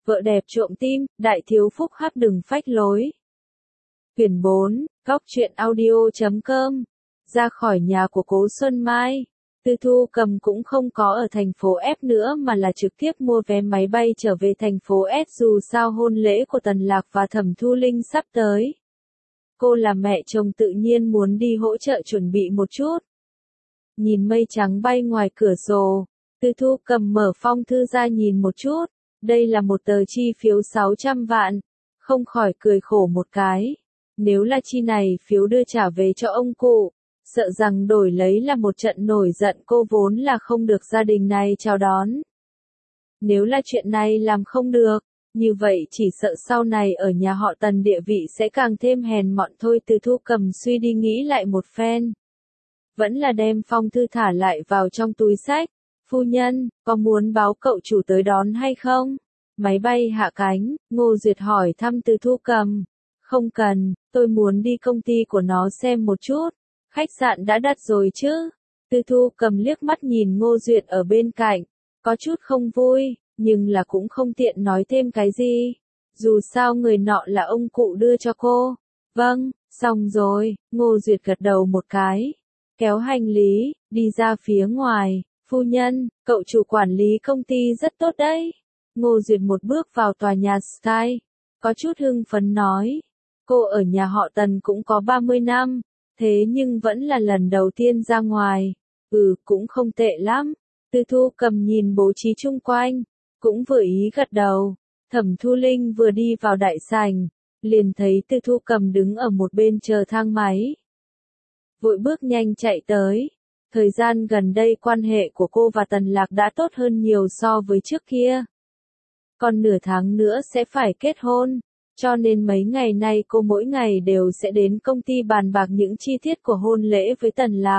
Vợ đẹp trộm tim, đại thiếu phúc hắc đừng phách lối. Quyển 4, góc truyện audio.com. Ra khỏi nhà của Cố Xuân Mai, Tư Thu Cầm cũng không có ở thành phố F nữa mà là trực tiếp mua vé máy bay trở về thành phố S, dù sao hôn lễ của Tần Lạc và Thẩm Thu Linh sắp tới. Cô là mẹ chồng tự nhiên muốn đi hỗ trợ chuẩn bị một chút. Nhìn mây trắng bay ngoài cửa sổ, Tư Thu Cầm mở phong thư ra nhìn một chút. Đây là một tờ chi phiếu 600 vạn. Không khỏi cười khổ một cái. Nếu là chi này phiếu đưa trả về cho ông cụ, sợ rằng đổi lấy là một trận nổi giận, cô vốn là không được gia đình này chào đón. Nếu là chuyện này làm không được, như vậy chỉ sợ sau này ở nhà họ Tần địa vị sẽ càng thêm hèn mọn thôi. Tư Thu Cầm suy đi nghĩ lại một phen, vẫn là đem phong thư thả lại vào trong túi xách. Phu nhân, có muốn báo cậu chủ tới đón hay không? Máy bay hạ cánh, Ngô Duyệt hỏi thăm Tư Thu Cầm. Không cần, tôi muốn đi công ty của nó xem một chút. Khách sạn đã đặt rồi chứ? Tư Thu Cầm liếc mắt nhìn Ngô Duyệt ở bên cạnh, có chút không vui, nhưng là cũng không tiện nói thêm cái gì. Dù sao người nọ là ông cụ đưa cho cô. Vâng, xong rồi, Ngô Duyệt gật đầu một cái, kéo hành lý, đi ra phía ngoài. Phu nhân, cậu chủ quản lý công ty rất tốt đấy. Ngô Duyệt một bước vào tòa nhà Sky, có chút hưng phấn nói. Cô ở nhà họ Tần cũng có 30 năm, thế nhưng vẫn là lần đầu tiên ra ngoài. Cũng không tệ lắm. Tư Thu Cầm nhìn bố trí chung quanh, cũng vừa ý gật đầu. Thẩm Thu Linh vừa đi vào đại sảnh, liền thấy Tư Thu Cầm đứng ở một bên chờ thang máy. Vội bước nhanh chạy tới. Thời gian gần đây quan hệ của cô và Tần Lạc đã tốt hơn nhiều so với trước kia. Còn nửa tháng nữa sẽ phải kết hôn, cho nên mấy ngày nay cô mỗi ngày đều sẽ đến công ty bàn bạc những chi tiết của hôn lễ với Tần Lạc.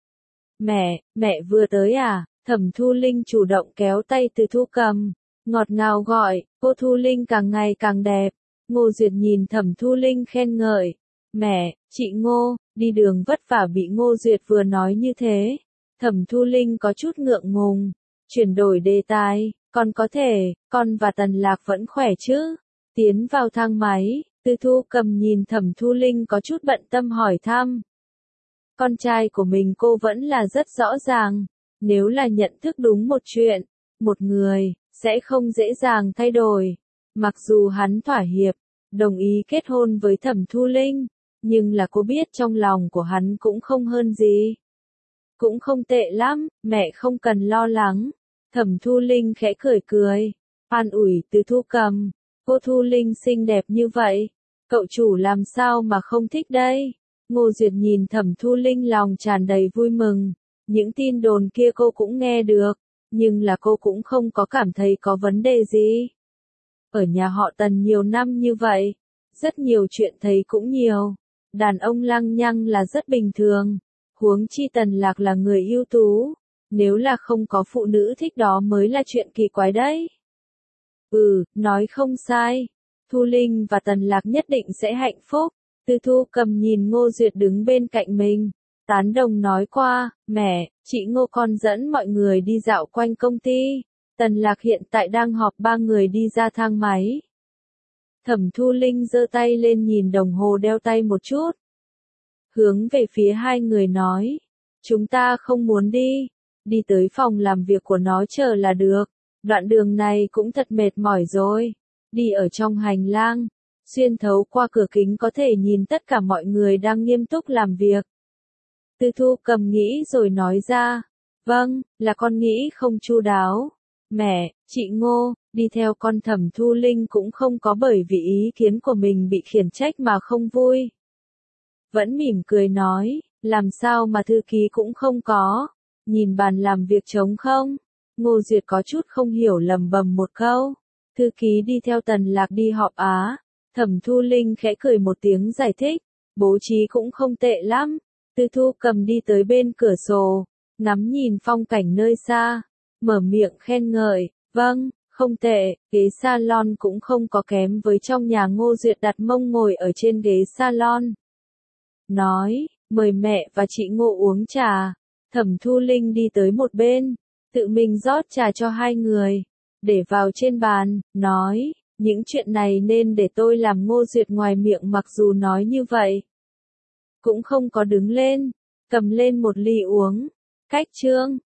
Mẹ vừa tới à? Thẩm Thu Linh chủ động kéo tay Tư Thu Cầm, ngọt ngào gọi, cô Thu Linh càng ngày càng đẹp. Ngô Duyệt nhìn Thẩm Thu Linh khen ngợi. Mẹ, chị Ngô, đi đường vất vả. Bị Ngô Duyệt vừa nói như thế, Thẩm Thu Linh có chút ngượng ngùng, chuyển đổi đề tài, con có thể, con và Tần Lạc vẫn khỏe chứ? Tiến vào thang máy, Tư Thu Cầm nhìn Thẩm Thu Linh có chút bận tâm hỏi thăm. Con trai của mình cô vẫn là rất rõ ràng, nếu là nhận thức đúng một chuyện, một người, sẽ không dễ dàng thay đổi. Mặc dù hắn thỏa hiệp, đồng ý kết hôn với Thẩm Thu Linh, nhưng là cô biết trong lòng của hắn cũng không hơn gì. Cũng không tệ lắm, mẹ không cần lo lắng. Thẩm Thu Linh khẽ cười cười, an ủi Tư Thu Cầm. Cô Thu Linh xinh đẹp như vậy, cậu chủ làm sao mà không thích đây? Ngô Duyệt nhìn Thẩm Thu Linh lòng tràn đầy vui mừng. Những tin đồn kia cô cũng nghe được, nhưng là cô cũng không có cảm thấy có vấn đề gì. Ở nhà họ Tần nhiều năm như vậy, rất nhiều chuyện thấy cũng nhiều. Đàn ông lăng nhăng là rất bình thường, huống chi Tần Lạc là người ưu tú, nếu là không có phụ nữ thích đó mới là chuyện kỳ quái đấy. Nói không sai, Thu Linh và Tần Lạc nhất định sẽ hạnh phúc. Tư Thu Cầm nhìn Ngô Duyệt đứng bên cạnh mình, tán đồng nói qua, mẹ, chị Ngô con dẫn mọi người đi dạo quanh công ty. Tần Lạc hiện tại đang họp. Ba người đi ra thang máy. Thẩm Thu Linh giơ tay lên nhìn đồng hồ đeo tay một chút, hướng về phía hai người nói, chúng ta không muốn đi tới phòng làm việc của nó chờ là được, đoạn đường này cũng thật mệt mỏi rồi. Đi ở trong hành lang, xuyên thấu qua cửa kính có thể nhìn tất cả mọi người đang nghiêm túc làm việc. Tư Thu Cầm nghĩ rồi nói ra, vâng, là con nghĩ không chu đáo. Mẹ, chị Ngô, đi theo con. Thẩm Thu Linh cũng không có bởi vì ý kiến của mình bị khiển trách mà không vui. Vẫn mỉm cười nói, làm sao mà thư ký cũng không có, nhìn bàn làm việc trống không? Ngô Duyệt có chút không hiểu lầm bầm một câu, thư ký đi theo Tần Lạc đi họp á. Thẩm Thu Linh khẽ cười một tiếng giải thích, bố trí cũng không tệ lắm. Tư Thu Cầm đi tới bên cửa sổ, ngắm nhìn phong cảnh nơi xa, mở miệng khen ngợi, vâng, không tệ, ghế salon cũng không có kém với trong nhà. Ngô Duyệt đặt mông ngồi ở trên ghế salon, nói, mời mẹ và chị Ngô uống trà. Thẩm Thu Linh đi tới một bên, tự mình rót trà cho hai người. để vào trên bàn, nói, những chuyện này nên để tôi làm. Ngô Duyệt ngoài miệng mặc dù nói như vậy, cũng không có đứng lên, cầm lên một ly uống. Cách chương